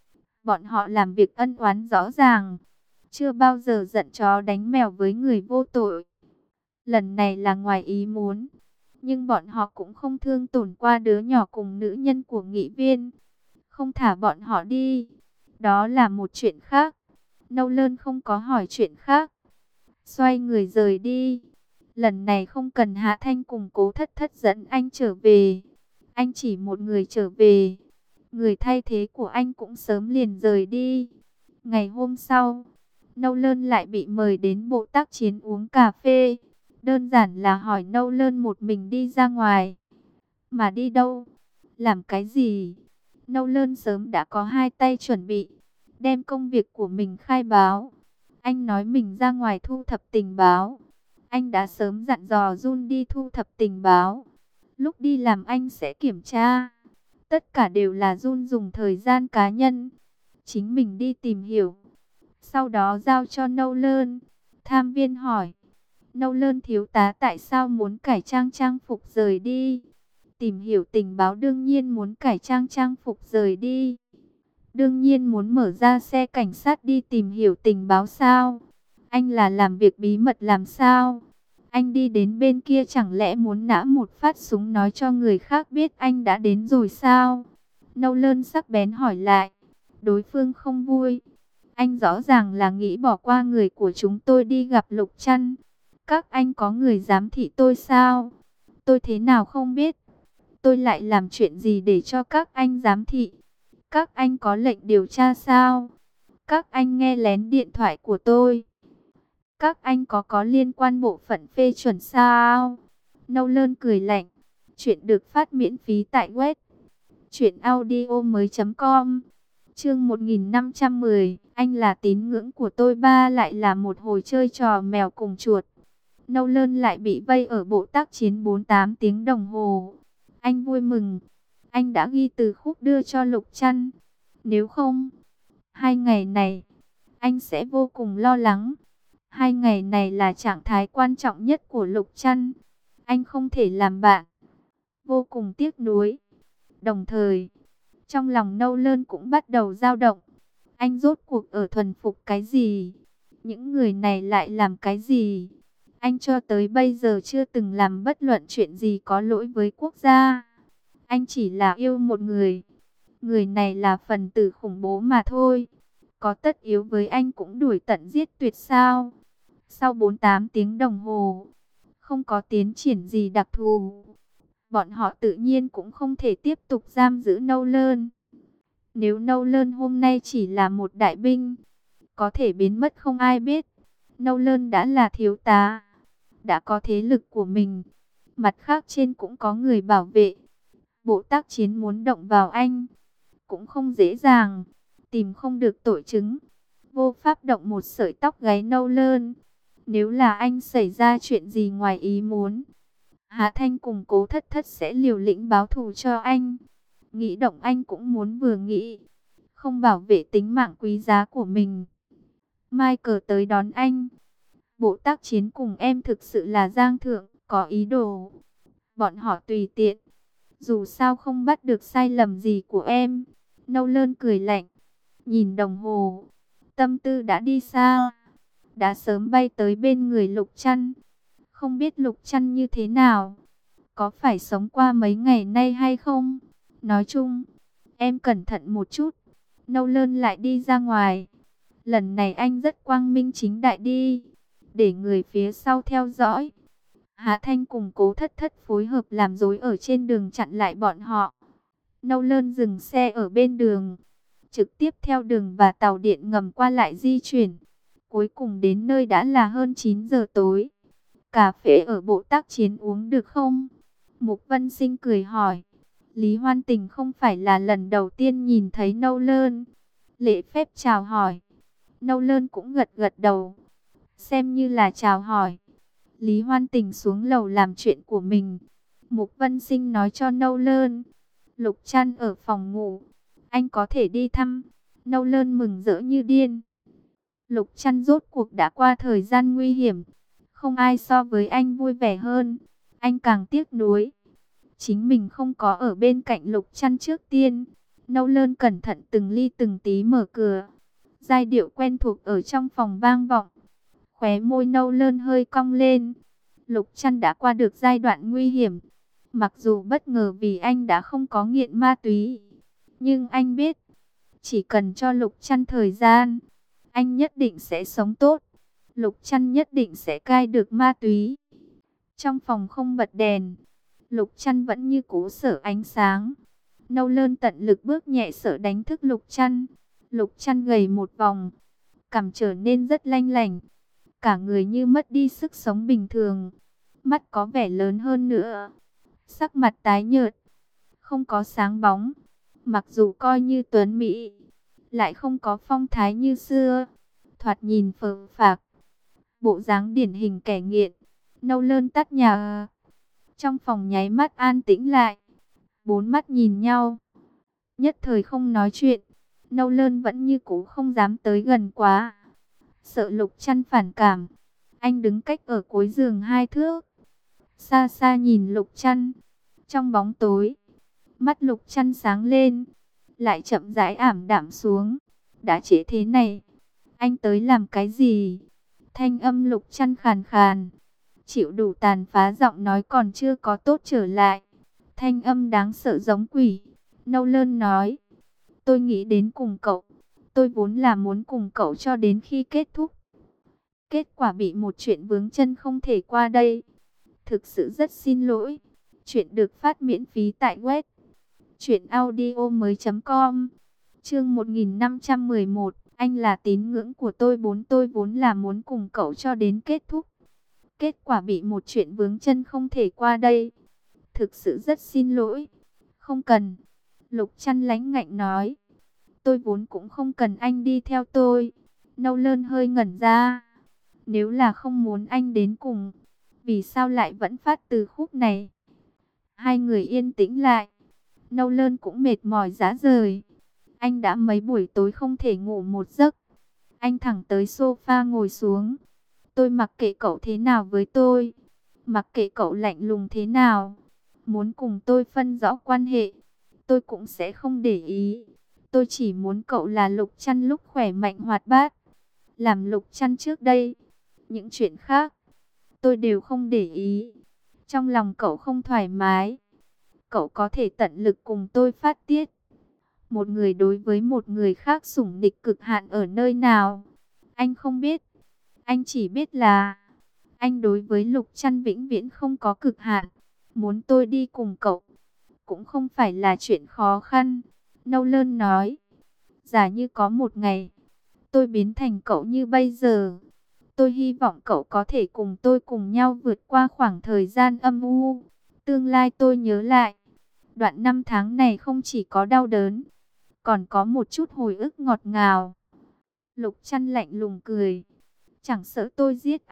Bọn họ làm việc ân oán rõ ràng, chưa bao giờ giận chó đánh mèo với người vô tội. Lần này là ngoài ý muốn, nhưng bọn họ cũng không thương tổn qua đứa nhỏ cùng nữ nhân của nghị viên. Không thả bọn họ đi, đó là một chuyện khác. Nolan không có hỏi chuyện khác, xoay người rời đi. Lần này không cần Hạ Thanh cùng Cố Thất Thất dẫn anh trở về. Anh chỉ một người trở về. Người thay thế của anh cũng sớm liền rời đi. Ngày hôm sau, Nolan lại bị mời đến bộ tác chiến uống cà phê. Đơn giản là hỏi Nolan một mình đi ra ngoài. Mà đi đâu? Làm cái gì? Nolan sớm đã có hai tay chuẩn bị, đem công việc của mình khai báo. Anh nói mình ra ngoài thu thập tình báo. Anh đã sớm dặn dò Jun đi thu thập tình báo. Lúc đi làm anh sẽ kiểm tra. Tất cả đều là Jun dùng thời gian cá nhân, chính mình đi tìm hiểu. Sau đó giao cho Nolan. Tham viên hỏi, Nolan thiếu tá tại sao muốn cải trang trang phục rời đi? Tìm hiểu tình báo đương nhiên muốn cải trang trang phục rời đi. Đương nhiên muốn mở ra xe cảnh sát đi tìm hiểu tình báo sao? Anh là làm việc bí mật làm sao? Anh đi đến bên kia chẳng lẽ muốn nã một phát súng nói cho người khác biết anh đã đến rồi sao? Nolan sắc bén hỏi lại. Đối phương không vui. Anh rõ ràng là nghĩ bỏ qua người của chúng tôi đi gặp Lục Trăn. Các anh có người giám thị tôi sao? Tôi thế nào không biết. Tôi lại làm chuyện gì để cho các anh giám thị? Các anh có lệnh điều tra sao? Các anh nghe lén điện thoại của tôi. Các anh có liên quan bộ phận phê chuẩn sao? Nolan cười lạnh. Chuyện được phát miễn phí tại web truyệnaudiomoi.com. Chương 1510, anh là tín ngưỡng của tôi ba lại là một hồi chơi trò mèo cùng chuột. Nolan lại bị vây ở bộ tác chiến 48 tiếng đồng hồ. Anh vui mừng, anh đã ghi từ khúc đưa cho Lục Trăn. Nếu không, 2 ngày này, anh sẽ vô cùng lo lắng. 2 ngày này là trạng thái quan trọng nhất của Lục Trăn. Anh không thể làm bạn. Vô cùng tiếc nuối. Đồng thời, trong lòng Nolan cũng bắt đầu dao động. Anh rốt cuộc ở thuần phục cái gì? Những người này lại làm cái gì? Anh cho tới bây giờ chưa từng làm bất luận chuyện gì có lỗi với quốc gia. Anh chỉ là yêu một người. Người này là phần tử khủng bố mà thôi. Có tất yếu với anh cũng đuổi tận giết tuyệt sao? Sau 48 tiếng đồng hồ, không có tiến triển gì đặc thù. Bọn họ tự nhiên cũng không thể tiếp tục giam giữ Nolan. Nếu Nolan hôm nay chỉ là một đại binh, có thể biến mất không ai biết. Nolan đã là thiếu tá, đã có thế lực của mình. Mặt khác trên cũng có người bảo vệ. Bộ tác chiến muốn động vào anh, cũng không dễ dàng. Tìm không được tội chứng, vô pháp động một sợi tóc gáy Nolan. Nếu là anh xảy ra chuyện gì ngoài ý muốn, Hạ Thanh cùng Cố Thất Thất sẽ liều lĩnh báo thù cho anh. Nghĩ động anh cũng muốn vừa nghĩ, không bảo vệ tính mạng quý giá của mình. Michael tới đón anh. Bộ tác chiến cùng em thực sự là giang thượng, có ý đồ. Bọn họ tùy tiện, dù sao không bắt được sai lầm gì của em. Nolan cười lạnh, nhìn đồng hồ, tâm tư đã đi xa. Đã sớm bay tới bên người Lục Trăn. Không biết Lục Trăn như thế nào, có phải sống qua mấy ngày nay hay không? Nói chung, em cẩn thận một chút. Nolan lại đi ra ngoài. Lần này anh rất quang minh chính đại đi, để người phía sau theo dõi. Hạ Thanh cùng Cố Thất Thất phối hợp làm rối ở trên đường chặn lại bọn họ. Nolan dừng xe ở bên đường, trực tiếp theo đường và tàu điện ngầm qua lại di chuyển. Cuối cùng đến nơi đã là hơn 9 giờ tối. Cà phê ở bộ tác chiến uống được không? Mục Vân Sinh cười hỏi. Lý Hoan Tình không phải là lần đầu tiên nhìn thấy Nolan, lễ phép chào hỏi. Nolan cũng gật gật đầu, xem như là chào hỏi. Lý Hoan Tình xuống lầu làm chuyện của mình. Mục Vân Sinh nói cho Nolan, Lục Trăn ở phòng ngủ, anh có thể đi thăm. Nolan mừng rỡ như điên. Lục Trăn rốt cuộc đã qua thời gian nguy hiểm, không ai so với anh vui vẻ hơn. Anh càng tiếc nuối, chính mình không có ở bên cạnh Lục Trăn trước tiên. Nâu Lơn cẩn thận từng ly từng tí mở cửa. Giai điệu quen thuộc ở trong phòng vang vọng. Khóe môi Nâu Lơn hơi cong lên. Lục Trăn đã qua được giai đoạn nguy hiểm. Mặc dù bất ngờ vì anh đã không có nghiện ma túy, nhưng anh biết, chỉ cần cho Lục Trăn thời gian, anh nhất định sẽ sống tốt. Lục Trăn nhất định sẽ cai được ma túy. Trong phòng không bật đèn, Lục Trăn vẫn như cũ sở ánh sáng. Nâu Lơn tận lực bước nhẹ sợ đánh thức Lục Trăn. Lục Trăn gầy một vòng, cằm trở nên rất lanh lảnh, cả người như mất đi sức sống bình thường. Mắt có vẻ lớn hơn nữa, sắc mặt tái nhợt, không có sáng bóng. Mặc dù coi như tuấn mỹ, lại không có phong thái như xưa, thoạt nhìn phờ phạc, bộ dáng điển hình kẻ nghiện. Nâu Lơn tắt nhạc. Trong phòng nháy mắt an tĩnh lại. Bốn mắt nhìn nhau, nhất thời không nói chuyện. Nâu Lơn vẫn như cũ không dám tới gần quá, sợ Lục Trăn phản cảm. Anh đứng cách ở cuối giường 2 thước, xa xa nhìn Lục Trăn. Trong bóng tối, mắt Lục Trăn sáng lên, lại chậm rãi ảm đạm xuống. Đã trễ thế này, anh tới làm cái gì? Thanh âm Lục Trăn khàn khàn, chịu đủ tàn phá, giọng nói còn chưa có tốt trở lại. Thanh âm đáng sợ giống quỷ. Nâu Lơn nói, tôi nghĩ đến cùng cậu. Tôi vốn là muốn cùng cậu cho đến khi kết thúc. Kết quả bị một chuyện vướng chân không thể qua đây. Thực sự rất xin lỗi. Chuyện được phát miễn phí tại web truyệnaudiomoi.com. Chương 1511, anh là tín ngưỡng của tôi. Tôi vốn là muốn cùng cậu cho đến kết thúc. Kết quả bị một chuyện vướng chân không thể qua đây. Thực sự rất xin lỗi. Không cần. Lục Trăn lãnh ngạnh nói. Tôi vốn cũng không cần anh đi theo tôi. Nâu Lơn hơi ngẩn ra. Nếu là không muốn anh đến cùng, vì sao lại vẫn phát từ khúc này? Hai người yên tĩnh lại. Nâu Lơn cũng mệt mỏi rã rời. Anh đã mấy buổi tối không thể ngủ một giấc. Anh thẳng tới sofa ngồi xuống. Tôi mặc kệ cậu thế nào với tôi, mặc kệ cậu lạnh lùng thế nào, muốn cùng tôi phân rõ quan hệ, tôi cũng sẽ không để ý. Tôi chỉ muốn cậu là Lục Trăn lúc khỏe mạnh hoạt bát, làm Lục Trăn trước đây. Những chuyện khác, tôi đều không để ý. Trong lòng cậu không thoải mái, cậu có thể tận lực cùng tôi phát tiết. Một người đối với một người khác sủng nịch cực hạn ở nơi nào, anh không biết. Anh chỉ biết là anh đối với Lục Trăn vĩnh viễn không có cực hạn. Muốn tôi đi cùng cậu cũng không phải là chuyện khó khăn. Nâu Lơn nói, giả như có một ngày tôi biến thành cậu như bây giờ, tôi hy vọng cậu có thể cùng tôi cùng nhau vượt qua khoảng thời gian âm u. Tương lai tôi nhớ lại, đoạn năm tháng này không chỉ có đau đớn, còn có một chút hồi ức ngọt ngào. Lục Trăn lạnh lùng cười. Chẳng sợ tôi giết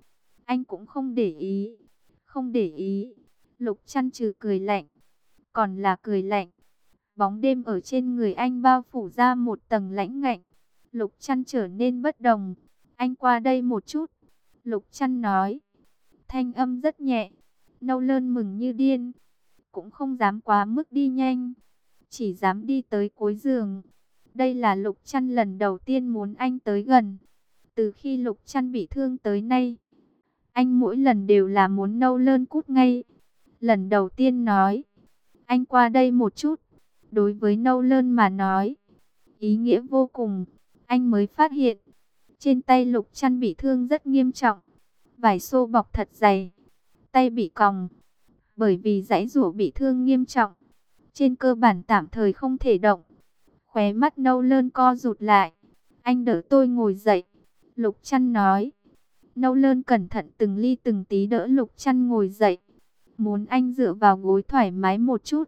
anh cũng không để ý. Không để ý. Lục Trăn trừ cười lạnh, còn là cười lạnh. Bóng đêm ở trên người anh bao phủ ra một tầng lãnh ngạnh. Lục Trăn trở nên bất đồng. Anh qua đây một chút. Lục Trăn nói. Thanh âm rất nhẹ. Nâu Lơn mừng như điên, cũng không dám quá mức đi nhanh, chỉ dám đi tới cuối giường. Đây là Lục Trăn lần đầu tiên muốn anh tới gần. Từ khi Lục Trăn bị thương tới nay, anh mỗi lần đều là muốn Nâu Lơn cút ngay. Lần đầu tiên nói, anh qua đây một chút, đối với Nâu Lơn mà nói, ý nghĩa vô cùng. Anh mới phát hiện, trên tay Lục Trăn bị thương rất nghiêm trọng. Vải xô bọc thật dày, tay bị còng. Bởi vì giãy giụa bị thương nghiêm trọng, trên cơ bản tạm thời không thể động. Khóe mắt Nâu Lơn co rụt lại. Anh đỡ tôi ngồi dậy. Lục Trăn nói. Nâu Lơn cẩn thận từng ly từng tí đỡ Lục Trăn ngồi dậy, muốn anh dựa vào gối thoải mái một chút.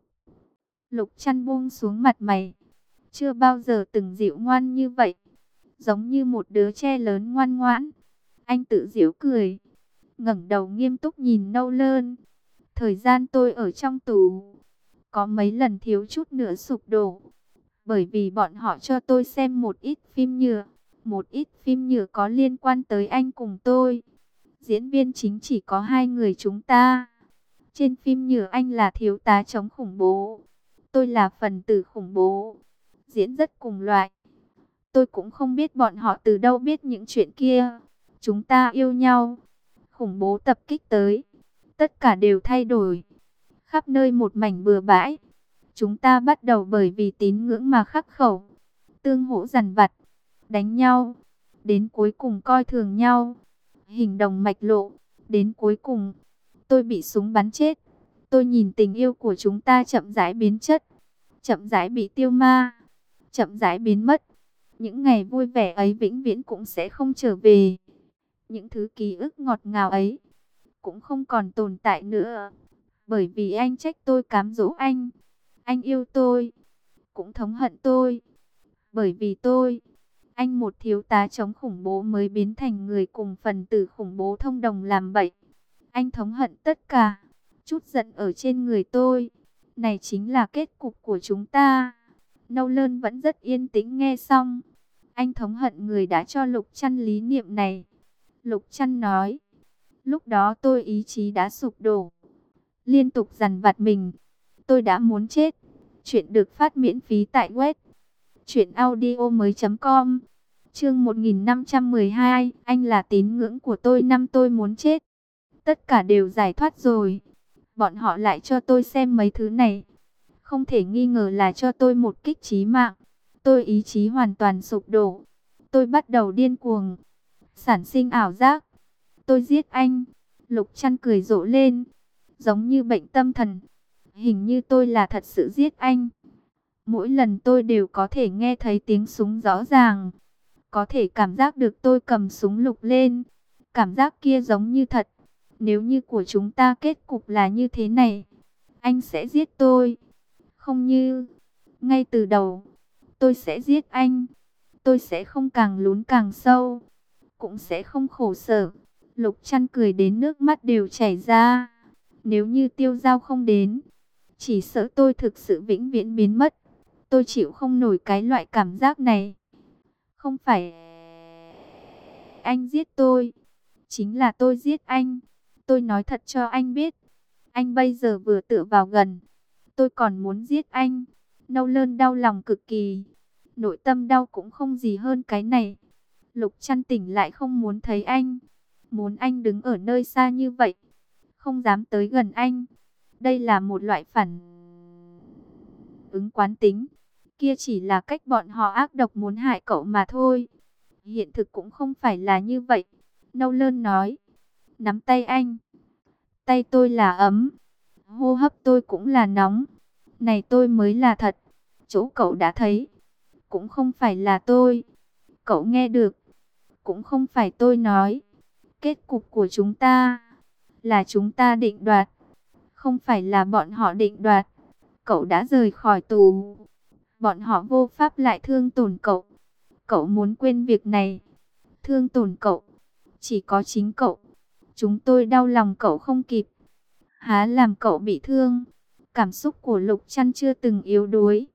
Lục Trăn buông xuống mặt mày, chưa bao giờ từng dịu ngoan như vậy, giống như một đứa trẻ lớn ngoan ngoãn. Anh tự giễu cười, ngẩng đầu nghiêm túc nhìn Nâu Lơn. Thời gian tôi ở trong tù, có mấy lần thiếu chút nữa sụp đổ, bởi vì bọn họ cho tôi xem một ít phim nhựa. Một ít phim nhựa có liên quan tới anh cùng tôi. Diễn viên chính chỉ có 2 người chúng ta. Trên phim nhựa anh là thiếu tá chống khủng bố, Tôi là phần tử khủng bố, diễn rất cùng loại. Tôi cũng không biết bọn họ từ đâu biết những chuyện kia. Chúng ta yêu nhau. Khủng bố tập kích tới. Tất cả đều thay đổi. Khắp nơi một mảnh bừa bãi. Chúng ta bắt đầu bởi vì tín ngưỡng mà khắc khẩu. Tương hỗ dằn vặt. Đánh nhau. Đến cuối cùng coi thường nhau. Hình đồng mạch lộ. Đến cuối cùng, tôi bị súng bắn chết. Tôi nhìn tình yêu của chúng ta chậm rãi biến chất. Chậm rãi bị tiêu ma. Chậm rãi biến mất. Những ngày vui vẻ ấy vĩnh viễn cũng sẽ không trở về. Những thứ ký ức ngọt ngào ấy cũng không còn tồn tại nữa. Bởi vì anh trách tôi cám dỗ anh. Anh yêu tôi, cũng thống hận tôi. Bởi vì tôi, anh một thiếu tá chống khủng bố mới biến thành người cùng phần tử khủng bố thông đồng làm bậy. Anh thống hận tất cả, chút giận ở trên người tôi. Này chính là kết cục của chúng ta. Nolan vẫn rất yên tĩnh nghe xong. Anh thống hận người đã cho Lục Trăn lý niệm này. Lục Trăn nói, lúc đó tôi ý chí đã sụp đổ. Liên tục dằn vặt mình. Tôi đã muốn chết. Chuyện được phát miễn phí tại web truyệnaudiomoi.com. Chương 1512, anh là tín ngưỡng của tôi năm tôi muốn chết. Tất cả đều giải thoát rồi. Bọn họ lại cho tôi xem mấy thứ này. Không thể nghi ngờ là cho tôi một kích chí mạng. Tôi ý chí hoàn toàn sụp đổ. Tôi bắt đầu điên cuồng, sản sinh ảo giác. Tôi giết anh. Lục Trăn cười rộ lên, giống như bệnh tâm thần. Hình như tôi là thật sự giết anh. Mỗi lần tôi đều có thể nghe thấy tiếng súng rõ ràng. Có thể cảm giác được tôi cầm súng lục lên. Cảm giác kia giống như thật. Nếu như của chúng ta kết cục là như thế này, anh sẽ giết tôi. Không như, ngay từ đầu, tôi sẽ giết anh. Tôi sẽ không càng lún càng sâu, cũng sẽ không khổ sở. Lục Trăn cười đến nước mắt đều chảy ra. Nếu như Tiêu Dao không đến, chỉ sợ tôi thực sự vĩnh viễn biến mất. Tôi chịu không nổi cái loại cảm giác này. Không phải anh giết tôi, chính là tôi giết anh. Tôi nói thật cho anh biết, anh bây giờ vừa tựa vào gần, tôi còn muốn giết anh. Nolan đau lòng cực kỳ. Nội tâm đau cũng không gì hơn cái này. Lục Trăn tỉnh lại không muốn thấy anh. Muốn anh đứng ở nơi xa như vậy. Không dám tới gần anh. Đây là một loại phản ứng quán tính. Kia chỉ là cách bọn họ ác độc muốn hại cậu mà thôi. Hiện thực cũng không phải là như vậy. Nolan nói. Nắm tay anh. Tay tôi là ấm. Hô hấp tôi cũng là nóng. Này tôi mới là thật. Chỗ cậu đã thấy, cũng không phải là tôi. Cậu nghe được, cũng không phải tôi nói. Kết cục của chúng ta là chúng ta định đoạt, không phải là bọn họ định đoạt. Cậu đã rời khỏi tù, bọn họ vô pháp lại thương tổn cậu. Cậu muốn quên việc này. Thương tổn cậu chỉ có chính cậu. Chúng tôi đau lòng cậu không kịp, há làm cậu bị thương. Cảm xúc của Lục Trăn chưa từng yếu đuối.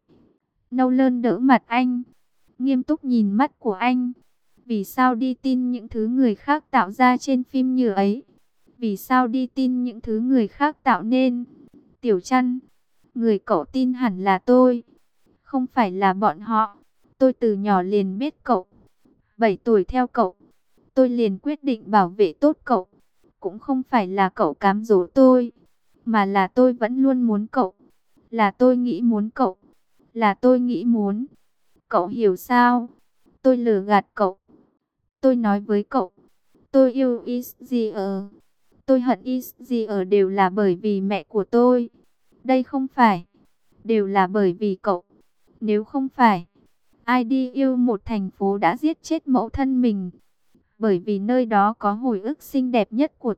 Nolan đỡ mặt anh, nghiêm túc nhìn mắt của anh. Vì sao đi tin những thứ người khác tạo ra trên phim như ấy? Vì sao đi tin những thứ người khác tạo nên? Tiểu Trăn, người cậu tin hẳn là tôi, không phải là bọn họ. Tôi từ nhỏ liền biết cậu. 7 tuổi theo cậu, tôi liền quyết định bảo vệ tốt cậu. Cũng không phải là cậu cám dỗ tôi, mà là tôi vẫn luôn muốn cậu. Là tôi nghĩ muốn cậu. Là tôi nghĩ muốn. Cậu hiểu sao? Tôi lừa gạt cậu. Tôi nói với cậu, tôi yêu Isaiah, tôi hận Isaiah đều là bởi vì mẹ của tôi. Đây không phải, đều là bởi vì cậu. Nếu không phải, ai đi yêu một thành phố đã giết chết mẫu thân mình? Bởi vì nơi đó có hồi ức xinh đẹp nhất của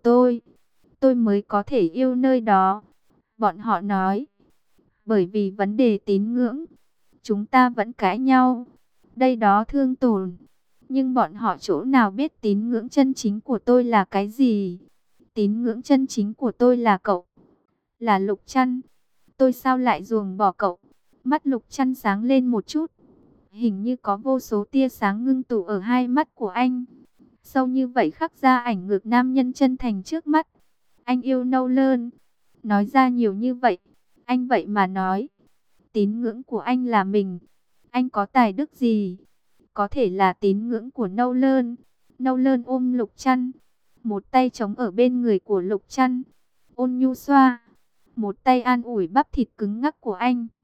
tôi mới có thể yêu nơi đó. Bọn họ nói, bởi vì vấn đề tín ngưỡng, chúng ta vẫn cãi nhau. Đây đó thương tổn. Nhưng bọn họ chỗ nào biết tín ngưỡng chân chính của tôi là cái gì? Tín ngưỡng chân chính của tôi là cậu, là Lục Trăn. Tôi sao lại ruồng bỏ cậu? Mắt Lục Trăn sáng lên một chút. Hình như có vô số tia sáng ngưng tụ ở hai mắt của anh. Sâu như vậy khắc ra ảnh ngược nam nhân chân thành trước mắt. Anh yêu Nolan. Nói ra nhiều như vậy. Anh vậy mà nói. Tín ngưỡng của anh là mình. Anh có tài đức gì? Có thể là tín ngưỡng của Nâu Lơn. Nâu Lơn ôm Lục Trăn, một tay chống ở bên người của Lục Trăn, ôn nhu xoa, một tay an ủi bắp thịt cứng ngắc của anh.